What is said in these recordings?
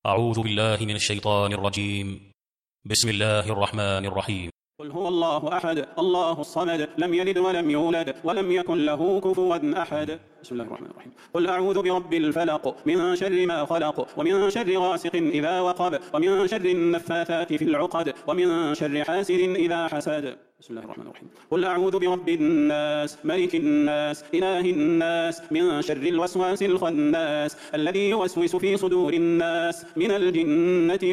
أعوذ بالله من الشيطان الرجيم. بسم الله الرحمن الرحيم. قل هو الله أحد الله الصمد لم يلد ولم يولد ولم يكن له كفوا أحد. بسم الله الرحمن الرحيم. قل أعوذ برب الفلق من شر ما خلق ومن شر غاسق إذا وقب ومن شر النفاثات في العقد ومن شر حاسد إذا حسد. بسم الله الرحمن الرحيم. قل أعوذ برب الناس ملك الناس إله الناس من شر الوسواس الخناس الذي يوسوس في صدور الناس من الجنة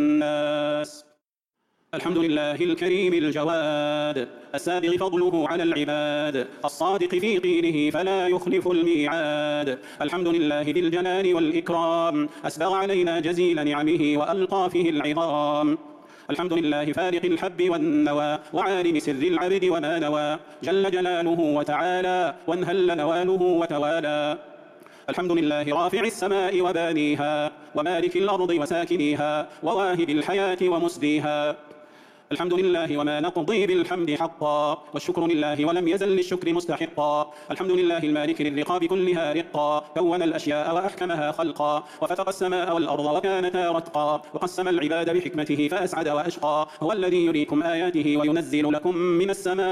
والناس. الحمد لله الكريم الجواد السابغ فضله على العباد الصادق في قيله فلا يخلف الميعاد. الحمد لله ذي الجلال والإكرام أسبغ علينا جزيل نعمه وألقى فيه العظام. الحمد لله فارق الحب والنوى وعالم سر العبد وما نوى جل جلاله وتعالى وانهل نواله وتوالى. الحمد لله رافع السماء وبانيها ومالك الأرض وساكنيها وواهب الحياة ومسديها. الحمد لله وما نقضي بالحمد حقا والشكر لله ولم يزل للشكر مستحقا. الحمد لله المالك للرقاب كلها رقا كون الأشياء وأحكمها خلقا وفتق السماء والأرض وكانتا رتقا وقسم العباد بحكمته فأسعد وأشقى. هو الذي يريكم آياته وينزل لكم من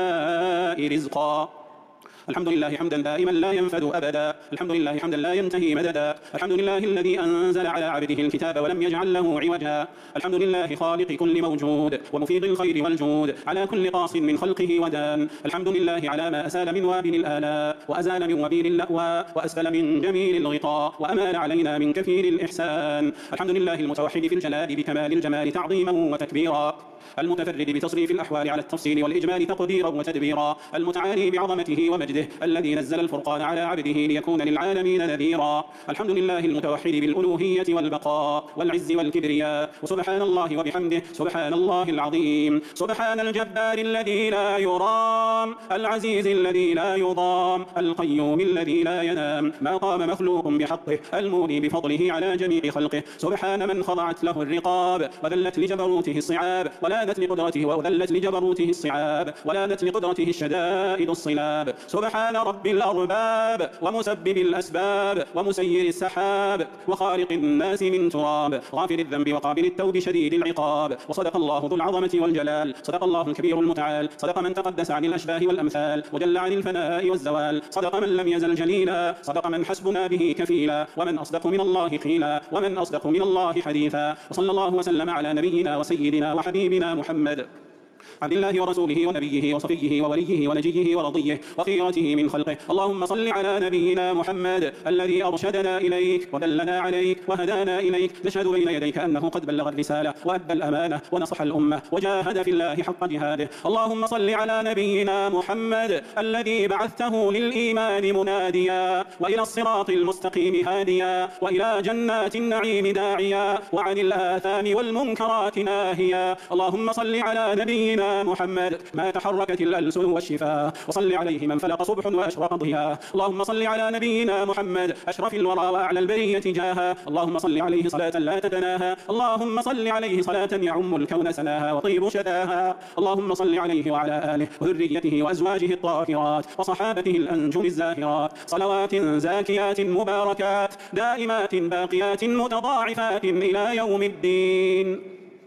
السماء رزقا. الحمد لله حمدا دائما لا ينفد أبدا. الحمد لله حمدا لا ينتهي مددا. الحمد لله الذي أنزل على عبده الكتاب ولم يجعل له عوجا. الحمد لله خالق كل موجود ومفيض الخير والجود على كل قاص من خلقه ودان. الحمد لله على ما أسال من وابل الآلاء وأزال من وبيل اللأوى وأسفل من جميل الغطاء وأمال علينا من كفيل الإحسان. الحمد لله المتوحد في الجلال بكمال الجمال تعظيما وتكبيرا المتفرد بتصريف الأحوال على التفصيل والإجمال تقديرا وتدبيرا المتعالي بعظمته ومجده الذي نزل الفرقان على عبده ليكون للعالمين نذيرا. الحمد لله المتوحد بالألوهية والبقاء والعز والكبرياء وسبحان الله وبحمده سبحان الله العظيم. سبحان الجبار الذي لا يرام العزيز الذي لا يضام القيوم الذي لا ينام ما قام مخلوق بحقه المولي بفضله على جميع خلقه. سبحان من خضعت له الرقاب وذلت لجبروته الصعاب ولانت لقدرته وذلت لجبروته الصعاب ولانت لقدرته الشدائد الصلاب. سبحان رب الأرباب ومسبب الأسباب ومسير السحاب وخالق الناس من تراب غافر الذنب وقابل التوب شديد العقاب. وصدق الله ذو العظمة والجلال صدق الله الكبير المتعال صدق من تقدس عن الأشباه والأمثال وجل عن الفناء والزوال صدق من لم يزل جليلا صدق من حسبنا به كفيلا ومن أصدق من الله قيلا ومن أصدق من الله حديثا. وصلى الله وسلم على نبينا وسيدنا وحبيبنا محمد عبد الله ورسوله ونبيه وصفيه ووليه ونجيه ورضيه وخيرته من خلقه. اللهم صل على نبينا محمد الذي أرشدنا إليك ودلنا عليك وهدانا إليك. نشهد بين يديك أنه قد بلغ الرسالة وأدى الأمانة ونصح الأمة وجاهد في الله حق جهاده. اللهم صل على نبينا محمد الذي بعثته للإيمان مناديا وإلى الصراط المستقيم هاديا وإلى جنات النعيم داعيا وعن الآثام والمنكرات ناهيا. اللهم صل على نبينا محمد ما تحركت الألسن والشفاه وصل عليه من فلق صبح وأشرق ضياء. اللهم صل على نبينا محمد أشرف الورى وأعلى البرية جاها. اللهم صل عليه صلاة لا تتناهى. اللهم صل عليه صلاة يعم الكون سناها وطيب شداها. اللهم صل عليه وعلى آله وذريته وأزواجه الطاهرات وصحابته الأنجم الزاهرات صلوات زاكيات مباركات دائمات باقيات متضاعفات إلى يوم الدين.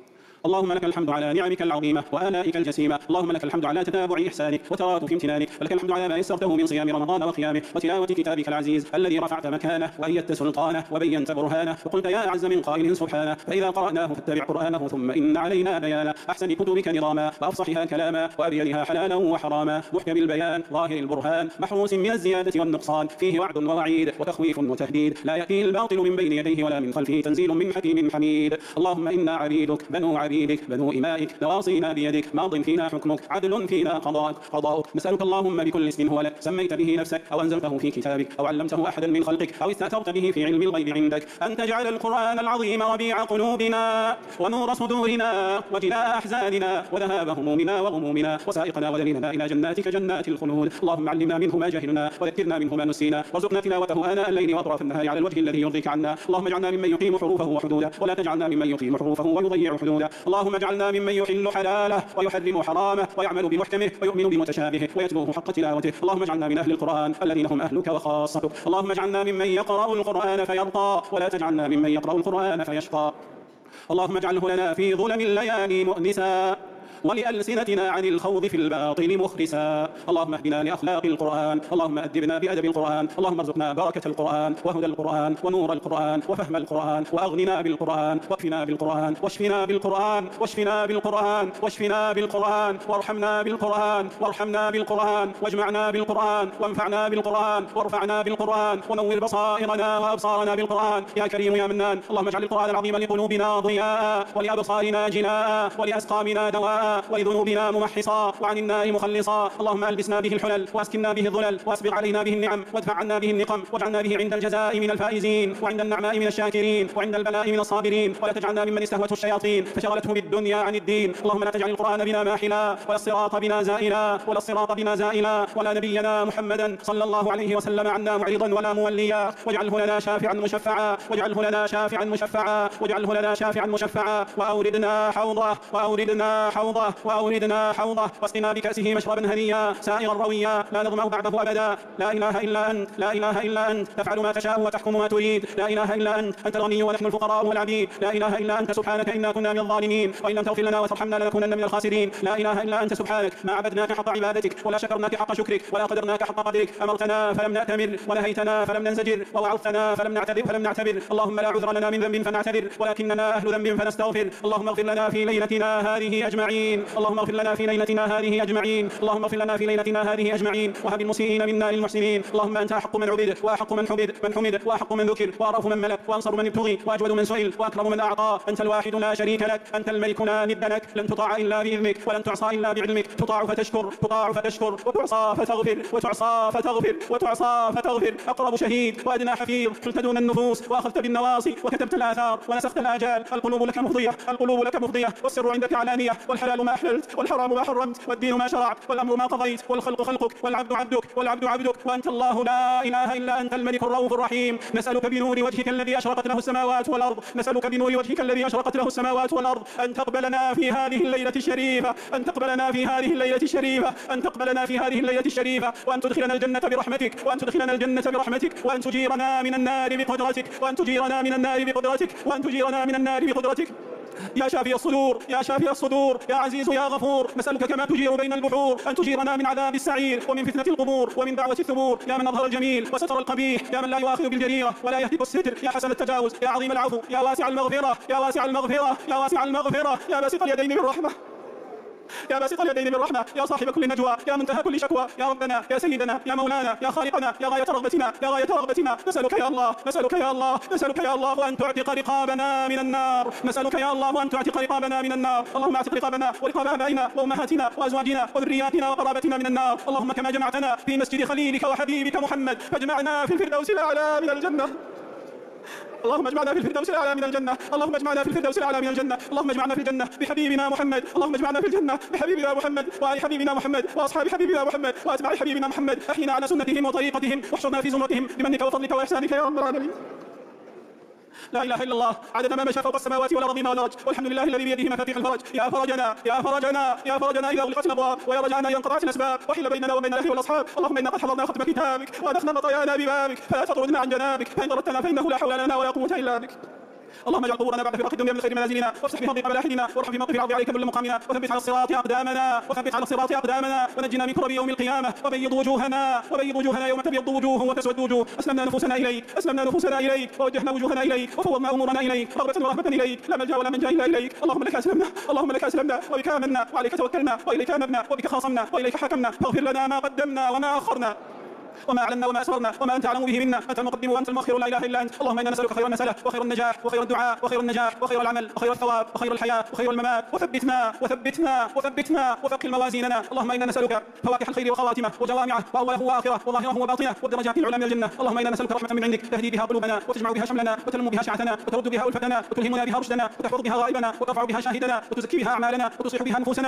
اللهم لك الحمد على نعمك العظيمة وآلائك الجسيمة. اللهم لك الحمد على تتابع إحسانك وتراتف امتنانك ولك الحمد على ما يسرته من صيام رمضان وقيامه وتلاوة كتابك العزيز الذي رفعت مكانه وأيدت سلطانه وبينت برهانه وقلت يا أعز من قائل سبحانه فإذا قرأناه فاتبع قرآنه ثم إن علينا بيانه. أحسن كتبك نظاما وأفصحها كلاما وأبينها حلالا وحراما محكم البيان ظاهر البرهان محروس من الزيادة والنقصان فيه وعد ووعيد وتخويف وتهديد لا يأتيه الباطل من بين يديه ولا من خلفه تنزيل من حكيم حميد. اللهم إنا عبيدك بنو عبيدك بنو إمائك نواصينا بيدك ماض فينا حكمك عدل فينا قضاؤك. نسألك اللهم بكل اسم هو لك سميت به نفسك أو أنزلته في كتابك أو علمته أحدا من خلقك أو استأثرت به في علم الغيب عندك أن تجعل القرآن العظيم ربيع قلوبنا ونور صدورنا وجلاء أحزاننا وذهاب همومنا وغمومنا وسائقنا ودليلنا إلى جناتك جنات الخلود. اللهم علمنا منه ما جهلنا وذكرنا منه ما نسينا وارزقنا تلاوته آناء الليل وأطراف النهار على الوجه الذي يرضيك عنا. اللهم اجعلنا ممن يقيم حروفه وحدوده ولا تجعلنا ممن يقيم حروفه ويضيع حدوده. اللهم اجعلنا ممن يحل حلاله ويحرم حرامه ويعمل بمحكمه ويؤمن بمتشابهه ويتلوه حق تلاوته. اللهم اجعلنا من أهل القرآن الذين هم أهلك وخاصتك. اللهم اجعلنا ممن يقرأ القرآن فيرقى ولا تجعلنا ممن يقرأ القرآن فيشقى. اللهم اجعله لنا في ظلم الليالي مؤنسا ولألسنتنا عن الخوض في الباطل مخرسا. اللهم اهدنا لأخلاق القرآن، اللهم أدبنا بأدب القرآن، اللهم ارزقنا بركة القرآن وهدى القرآن ونور القرآن وفهم القرآن وأغننا بالقرآن واكفنا بالقرآن واشفنا بالقرآن واشفنا بالقرآن واشفنا بالقرآن وارحمنا بالقرآن وارحمنا بالقرآن واجمعنا بالقرآن وانفعنا بالقرآن وارفعنا بالقرآن ونور بصائرنا وأبصارنا بالقرآن يا كريم يا منان. اللهم اجعل القرآن العظيم لقلوبنا ضياء ولأبصارنا جلاء ولأسقامنا دواء ولذنوبنا ممحصا وعن النار مخلصا. اللهم ألبسنا به الحلل وأسكننا به الظلل وأسبغ علينا به النعم وادفع عنا به النقم واجعلنا به عند الجزاء من الفائزين وعند النعماء من الشاكرين وعند البلاء من الصابرين. ولا تجعلنا ممن استهوته الشياطين فشغلته بالدنيا عن الدين. اللهم لا تجعل القرآن بنا ماحلا ولا الصراط بنا زائلا ولا الصراط بنا زائلا ولا نبينا محمدا صلى الله عليه وسلم عنا معرضا ولا موليا. واجعله لنا شافعا مشفعا واجعله لنا شافعا مشفعا واجعله لنا شافعا مشفعا وأوردنا حوضه وأوردنا حوضه وأوردنا حوضه واسقنا بكأسه مشربا هنيا سائغا رويا لا نظمأ بعده أبدا. لا إله إلا أنت لا إله إلا أنت تفعل ما تشاء وتحكم ما تريد. لا إله إلا أنت الغني ونحن الفقراء والعبيد. لا إله إلا أنت سبحانك إنا كنا من الظالمين وإن لم تغفر لنا وترحمنا لنكونن من الخاسرين. لا إله إلا أنت سبحانك ما عبدناك حق عبادتك ولا شكرناك حق شكرك ولا قدرناك حق قدرك. أمرتنا فلم نأتمر ونهيتنا فلم ننزجر ووعظتنا فلم نعتذر. اللهم لا عذر لنا من ذنب فنعتذر ولكننا أهل ذنب فنستغفر. اللهم اغفر لنا في ليلتنا هذه أجمعين. اللهم اغفر لنا في ليلتنا هذه أجمعين. اللهم اغفر لنا في ليلتنا هذه أجمعين وهب المسيئين منا للمحسنين. اللهم أنت أحق من عبد وأحق من حمد وأحق من ذكر وأرأف من ملك وأنصر من ابتغي وأجود من سئل وأكرم من أعطى. أنت الواحد لا شريك لك. أنت الملك لا ند لك. لن تطاع إلا بإذنك ولن تعصى إلا بعلمك. تطاع فتشكر وتعصى فتغفر أقرب شهيد وأدنى حفيظ. حلت دون النفوس وأخذت بالنواصي وكتبت الآثار ونسخت الآجال. القلوب لك مفضية والسر عندك علانية والحلال ما أحللت والحرام ما حرمت والدين ما شرعت والأمر ما قضيت والخلق خلقك والعبد عبدك وأنت الله لا إله إلا أنت الملك الرؤوف الرحيم. نسألك بنور وجهك الذي أشرقت له السماوات والأرض أن تقبلنا في هذه الليلة الشريفة وأن تدخلنا الجنة برحمتك وأن تجيرنا من النار بقدرتك يا شافي الصدور يا عزيز يا غفور. نسألك كما تجير بين البحور أن تجيرنا من عذاب السعير ومن فتنة القبور ومن دعوة الثبور. يا من أظهر الجميل وستر القبيح يا من لا يؤاخذ بالجريرة ولا يهتك الستر يا حسن التجاوز يا عظيم العفو يا واسع المغفرة يا باسط اليدين بالرحمة يا صاحب كل نجوى يا منتهى كل شكوى يا ربنا يا سيدنا يا مولانا يا خالقنا يا غاية رغبتنا نسألك يا الله وأن تعتق رقابنا من النار. اللهم اعتق رقابنا ورقاب آبائنا وأمهاتنا وأزواجنا وذرياتنا وقرابتنا من النار. اللهم كما جمعتنا في مسجد خليلك وحبيبك محمد فاجمعنا في الفردوس الأعلى من الجنة. اللهم اجمعنا في الفردوس الأعلى من الجنة. اللهم اجمعنا في الجنة بحبيبنا محمد. وآل حبيبنا محمد وأصحاب حبيبنا محمد وأتباع حبيبنا محمد. أحينا على سنتهم وطريقتهم واحشرنا في زمرتهم بمنك وفضلك وإحسانك يا رب العالمين. لا إله إلا الله عدد ما مشى فوق السماوات والأرض ما ولج. والحمد لله الذي بيده مفاتيح الفرج. يا فرجنا إذا أغلقت الأبواب ويا رجعنا إذا انقطعت الأسباب وحل بيننا وبين الأهل والأصحاب. اللهم إنا قد حضرنا ختم كتابك وأدخلنا مطايانا ببابك فلا تطردنا عن جنابك فإن طردتنا فإنه لا حول لنا ولا قوة إلا بك. اللهم اجعل قبورنا بعد فراق الدنيا من خير منازلنا وافتح بفضلك ملاحدنا وارحم في موقف العرض عليك كل مقامنا وثبت على الصراط أقدامنا ونجنا من كرب يوم القيامة وبيض وجوهنا يوم تبيض وجوه وتسود وجوه. أسلمنا نفوسنا إليك ووجهنا وجوهنا إليك وفوضنا أمورنا إليك رغبة ورهبة إليك لا ملجأ ولا منجا إلا إليك. اللهم لك أسلمنا وبك آمنا وعليك توكلنا وإليك أنبنا وبك خاصمنا وإليك حكمنا فاغفر لنا ما قدمنا وما أخرنا وما أعلنا وما أسررنا وما أنت أعلم به منا. أنت المقدم وأنت المؤخر لا إله إلا أنت. اللهم إنا نسألك خير المسألة وخير النجاح وخير الدعاء وخير النجاح وخير العمل وخير الثواب وخير الحياة وخير الممات وثبتنا وثقل موازيننا. اللهم إنا نسألك فواكح الخير وخواتمه وجوامعه وأوله وآخره وظاهره وباطنه والدرجات العلى من الجنة. اللهم إنا نسألك رحمة من عندك تهدي بها قلوبنا وتجمع بها شملنا وتلم بها شعثنا وترد بها ألفتنا وتلهمنا بها رشدنا وتحفظ بها غائبنا وترفع بها شاهدنا وتزكي بها أعمالنا وتصلح بها نفوسنا.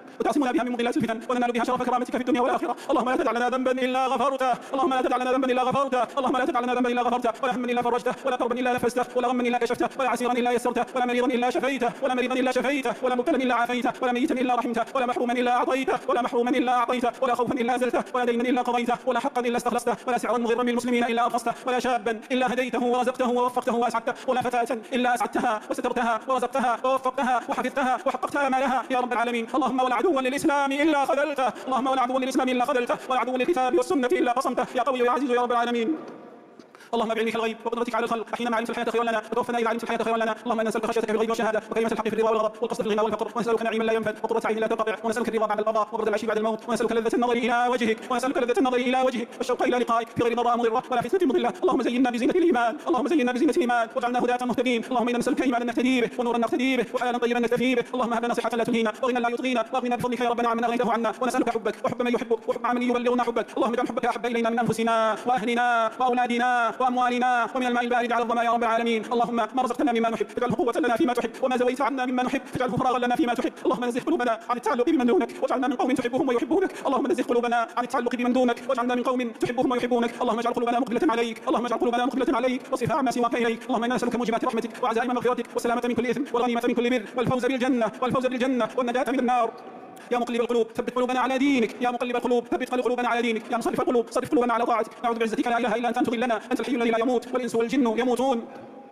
وتعصمنا بها من مضلات الفتن وننال بها شرف كرامتك في الدنيا والآخرة. اللهم لا تدع لنا ذنبا إلا غفرته، اللهم لا تدع لنا ذنبا إلا غفرته، اللهم لا تدع لنا ذنبا إلا غفرته، ولا هما إلا فرجته، ولا كربا إلا نفسته، ولا غما إلا كشفته، ولا عسيرا إلا يسرته، ولا مريضا إلا شفيته، ولا مريضا إلا شفيته، ولا مبتلا إلا عافيته، ولا ميتا إلا رحمته، ولا محروما إلا أعطيته، ولا محروما إلا أعطيته، ولا خوفا إلا أزلته، ولا دينا إلا قضيته، ولا حقا إلا استخلصته، ولا سعرا مضرا بالمسلمين إلا أرخصته، ولا شابا إلا هديته ورزقته ووفقته وأسعدته، ولا فتاة إلا أسعدتها وسترتها ورزقتها ووفقتها وحفظتها وحققت آمالها يا رب العالمين. اللهم ولا عدوا للإسلام إلا خذلته، اللهم ولا عدوا للإسلام إلا خذلته، ولا عدوا للكتاب والسنة إلا قصمته يا قوي يا عزيز يا رب العالمين. اللهم بعلمك الغيب وقدرتك على الخلق احينا علمت الحياه خيرا لنا وتوفنا اذا علمت الحياه خيرا لنا. اللهم انا نسالك خشيتك في الغيب والشهاده وكلمه الحق في الرضا والغضب والقصد في الغنى والفقر، ونسالك نعيما لا ينفد وقرة عين لا تنقطع، ونسالك الرضا بعد القضاء وبرد العشي بعد الموت، ونسالك لذة النظر الى وجهك، ونسالك لذة النظر الى وجهك والشوق الى لقائك في غير ضراء مضره ولا فتنه مضله. اللهم زينا بزينه الايمان، اللهم زينا بزينه الايمان واجعلنا هداة مهتدين. اللهم انا نسالك ايمانا نهتدي به ونورا نقتدي به وحلالا طيبا نكتفي به. اللهم هب لنا صحه لا تلهينا وغنى لا يطغينا واغننا بفضلك يا ربنا عمن اغنيته عنا، ونسالك حبك وحب من يحبك وحب عمن يبلغنا حبك. اللهم اجعل حبك احب الينا من انفسنا واهلنا واولادنا واموالنا ومن الماء البارد على الظما يا رب العالمين. اللهم ما رزقتنا مما نحب فاجعله قوة لنا فيما تحب، وما زويت عنا مما نحب فاجعله فراغا لنا فيما تحب. اللهم نزه قلوبنا عن التعلق بمن دونك واجعلنا من قوم تحبهم ويحبونك. اللهم نزه قلوبنا عن التعلق بمن دونك واجعلنا من قوم تحبهم ويحبونك. اللهم اجعل قلوبنا مقبلة عليك، اللهم اجعل قلوبنا مقبلة عليك واصرفها عما سواك اليك. اللهم انا نسالك موجبات رحمتك وعزائم مغفرتك والسلامة من كل اثم والغنيمة من كل بر والفوز بالجنة والنجاة من النار. يا مقلب القلوب ثبت قلوبنا على دينك، يا مقلب القلوب ثبت قلوبنا على دينك، يا مصرف القلوب صرف قلوبنا على طاعتك. نعوذ بعزتك لا اله الا انت ان تضلنا، انت الحي الذي لا يموت والانس والجن يموتون.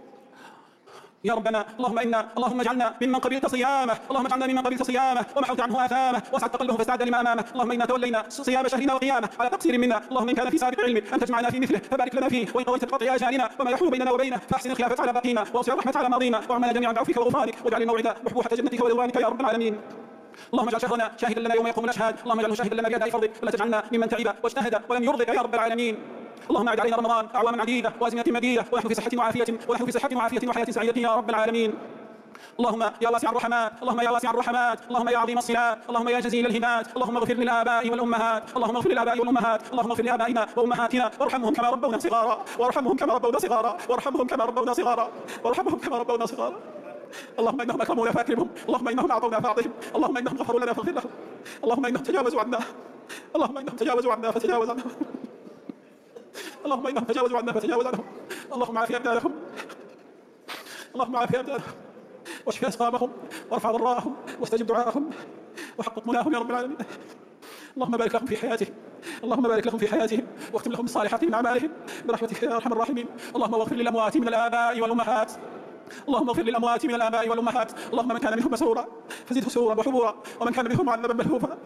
يا ربنا اللهم اجعلنا ممن قبلت صيامه، اللهم اجعلنا ممن قبلت صيامه ومحوت عنه آثامه واسعدت قلبه فاستعد لما امامه. اللهم انا تولينا صيام شهرنا وقيامه على تقصير منا، اللهم ان كان في سابق علم ان تجمعنا في مثله فبارك لنا فيه، وان قضيت بقطع اجالنا وما يحول بيننا وبينه فاحسن الخلافه على باقينا واوسع الرحمه على ماضينا وعمنا جميعا بعفوك وغفرانك، واجعل الموعد محبوحه جنتك ورضوانك يا رب العالمين. اللهم اجعل شهرنا شاهدا لنا يوم يقوم الاشهاد، اللهم اجعله شاهدا لنا باداء فرضك ولا تجعلنا ممن تعب واجتهد ولم يرضك يا رب العالمين. اللهم اعد علينا رمضان اعواما عديده وازمنه مديده ونحن في صحه وعافيه وحياه سعيده يا رب العالمين. اللهم يا واسع الرحمات، اللهم يا واسع الرحمات، اللهم يا عظيم الصلات، اللهم يا جزيل الهبات، اللهم اغفر للآباء والأمهات، اللهم اغفر للآباء والأمهات، اللهم اغفر لآبائنا وأمهاتنا وارحمهم كما ربونا صغارا، وارحمهم كما ربونا صغارا، وارحمهم كما ربونا صغارا، وارحمهم كما ربونا صغارا. اللهم انهم اكرمونا فاكرمهم، اللهم انهم اعطونا فاعطهم، اللهم انهم غفروا لنا فاغفر لهم، اللهم انهم تجاوزوا عنا، اللهم انهم تجاوزوا عنا فتجاوز عنهم، اللهم انهم تجاوزوا عنا فتجاوز عنهم. اللهم عافي ابدانهم، اللهم عافي ابدانهم واشف اسقامهم وارفع ضراءهم واستجب دعاءهم وحقق مناهم يا رب العالمين. اللهم بارك لهم في حياتهم، اللهم بارك لهم في حياتهم واختم لهم بالصالحات من اعمالهم برحمتك يا ارحم الراحمين. اللهم اغفر للاموات من الاباء والامهات، اللهم اغفر للاموات من الاباء والامهات. اللهم من كان منهم مسرورا فزده سرورا وحبورا، ومن كان منهم معذبا ملهوفا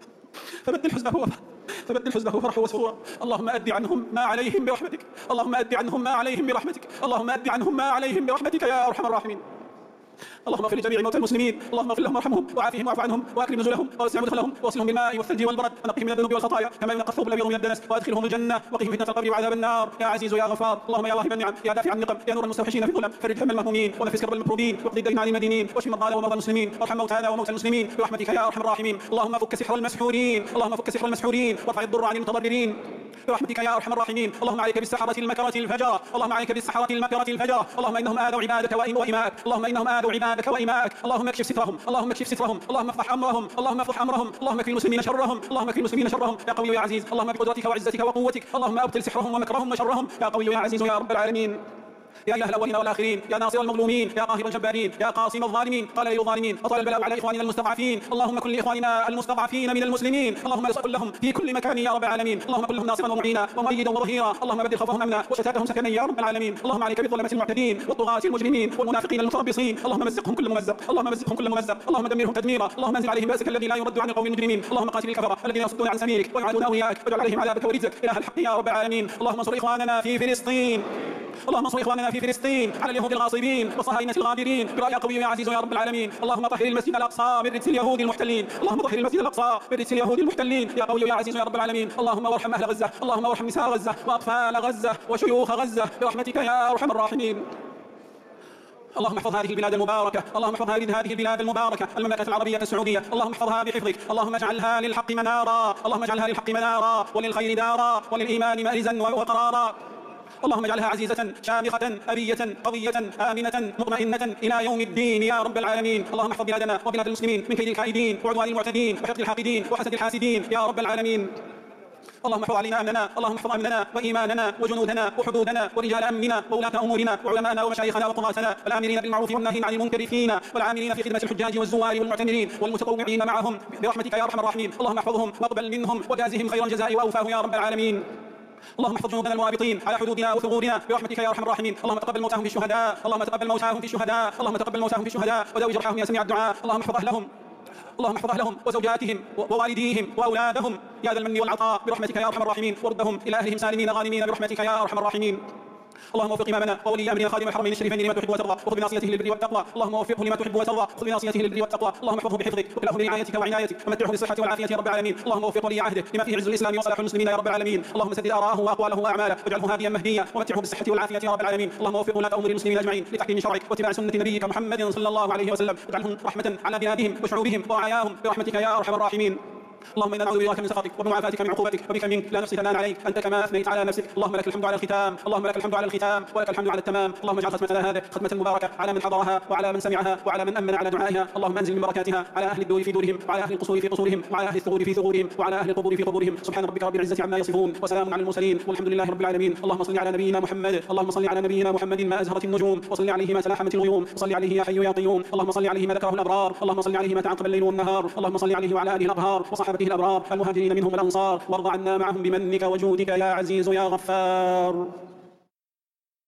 فبدل حزنه فرحا وسرورا. اللهم أد عنهم ما عليهم برحمتك، اللهم أد عنهم ما عليهم برحمتك، اللهم أد عنهم ما عليهم برحمتك يا ارحم الراحمين. اللهم اغفر لجميع موتى المسلمين، اللهم اغفر لهم وارحمهم وعافهم واعف عنهم واكرم نزلهم ووسع مدخلهم واغسلهم بالماء والثلج والبرد ونقهم من الذنوب والخطايا كما ينقى الثوب الابيض من الدنس، وادخلهم الجنه وقهم فتنه القبر وعذاب النار يا عزيز يا غفار. اللهم يا واهب النعم يا دافع النقم يا نور المستوحشين في الظلم، فرج هم المهمومين ونفس كرب المكروبين واقض الدين عن المدينين واشف مرضانا ومرضى المسلمين وارحم موتانا وموتى المسلمين برحمتك يا ارحم الراحمين. اللهم فك سحر المسحورين، اللهم فك سحر المسحورين وارفع الضر عن المتضررين برحمتك يا ارحم الراحمين. اللهم عليك بالسحرة المكرة الفجرة، اللهم عليك بالسحرة المكرة الفجرة، اللهم انهم آذوا عبادك وإماءك، اللهم انهم آذوا عبادك وإماءك. اللهم اكشف سترهم، اللهم اكشف سترهم، اللهم افضح امرهم، اللهم افضح امرهم، اللهم اكفي المسلمين شرهم، اللهم اكفي المسلمين شرهم يا قوي يا عزيز. اللهم بقدرتك وعزتك وقوتك اللهم ابطل سحرهم ومكرهم وشرهم يا قوي يا عزيز يا رب العالمين. يا إله الأولين والآخرين، يا ناصر المظلومين، يا قاهر الجبارين، يا قاصم الظالمين، قال للظالمين أطال البلاء على إخواننا المستضعفين. اللهم كن لإخواننا المستضعفين من المسلمين، اللهم ارزق لهم في كل مكان يا رب العالمين. اللهم كن لهم ناصرا ومعينا ومؤيدا وظهيرا، اللهم بدل خوفهم أمنا وشتاتهم سكنا يا رب العالمين. اللهم عليك بالظلمة المعتدين والطغاة المجرمين والمنافقين المتربصين، اللهم مزقهم كل ممزق، اللهم مزقهم كل ممزق، اللهم دمرهم تدميرا، اللهم انزل عليهم بأسك الذي لا يرد عن القوم المجرمين. اللهم قاتل الكفرة الذين يصدون عن سبيلك ويعادون أولياءك واجعل عليهم عذابك ورجزك إله الحق يا رب العالمين. اللهم انصر إخواننا في فلسطين، اللهم انصر إخواننا في فلسطين على اليهود الغاصبين والصهاينة الغادرين يا قوي يا عزيز يا رب العالمين. اللهم طهر المسجد الأقصى من رجس اليهود المحتلين، اللهم طهر المسجد الأقصى من رجس اليهود المحتلين يا قوي يا عزيز يا رب العالمين. اللهم وارحم أهل غزة، اللهم وارحم نساء غزة وأطفال غزة وشيوخ غزة برحمتك يا أرحم الراحمين. اللهم احفظ هذه البلاد المباركة، اللهم احفظ هذه البلاد المباركة المملكة العربية السعودية، اللهم احفظها بحفظك، اللهم اجعلها للحق منارا، اللهم اجعلها للحق منارا وللخير دارا وللإيمان مأرزا وقرارا. اللهم اجعلها عزيزة شامخة أبية قوية آمنة مطمئنة إلى يوم الدين يا رب العالمين. اللهم احفظ بلادنا وبلاد المسلمين من كيد الكائدين وعدوان المعتدين وحقد الحاقدين وحسد الحاسدين يا رب العالمين. اللهم احفظ علينا أمننا، اللهم احفظ أمننا وإيماننا وجنودنا وحدودنا ورجال أمننا وولاة أمورنا وعلماءنا ومشايخنا وقضاتنا والآمرين بالمعروف والناهين عن المنكر فينا والعاملين في خدمة الحجاج والزوار والمعتمرين والمتطوعين معهم برحمتك يا أرحم الراحمين. اللهم احفظهم واقبل منهم وجازهم خير الجزاء وأوفاه يا رب العالمين. اللهم احفظ جنودنا المرابطين على حدودنا وثغورنا برحمتك يا ارحم الراحمين. اللهم تقبل موتاهم في الشهداء، اللهم تقبل موتاهم في الشهداء، اللهم تقبل موتاهم في الشهداء وداوي جرحاهم يا سميع الدعاء. اللهم احفظ اهلهم، اللهم احفظ اهلهم وزوجاتهم ووالديهم واولادهم يا ذا المن والعطاء برحمتك يا ارحم الراحمين، وردهم الى اهلهم سالمين غانمين برحمتك يا ارحم الراحمين. اللهم وفق امامنا وولي امرنا خادم الحرمين الشريفين لما تحب وترضى، وخذ بناصيته للبر والتقوى. اللهم وفقه لما تحب وترضى، خذ بناصيته للبر والتقوى. اللهم احفظه بحفظك وكله برعايتك وعنايتك ومتعه بالصحه والعافيه يا رب العالمين. اللهم وفق ولي عهده لما فيه عز الاسلام وصلاح المسلمين يا رب العالمين. اللهم سدد اراءه واقواله واعماله واجعله هاديا مهديا ومتعه بالصحه والعافيه يا رب العالمين. اللهم وفق ولاة امور المسلمين اجمعين لتحكيم شرعك واتباع سنه نبيك محمد صلى الله عليه وسلم، واجعلهم رحمه على بلادهم وشعوبهم ورعاياهم برحمتك يا ارحم الراحمين. اللهم انا نعوذ برضاك من سخطك وبمعافاتك من عقوبتك وبك منك لا نحصي ثناء عليك انت كما اثنيت على نفسك. اللهم لك الحمد على الختام، اللهم لك الحمد على الختام ولك الحمد على التمام. اللهم اجعل ختمتنا هذه ختمه مباركه على من حضرها وعلى من سمعها وعلى من امن على دعائها. اللهم انزل من بركاتها على اهل الدور في دورهم وعلى اهل القصور في قصورهم وعلى اهل الثغور في ثغورهم وعلى اهل القبور في قبورهم. سبحان ربك رب العزه عما يصفون وسلام على المرسلين والحمد لله رب العالمين. اللهم صل على نبينا محمد، اللهم صل على نبينا محمد ما ازهرت النجوم، وصل عليه ما تلاحمت الغيوم، وصل عليه يا حي يا قيوم. اللهم صل عليه ما ذكره الابرار، اللهم صل عليه ما تعاقب الليل والنهار. اللهم صل عليه وعلى اله الاطهار وصحابته الابرار المهاجرين منهم والانصار، وارض عنا معهم بمنك وجودك يا عزيز يا غفار.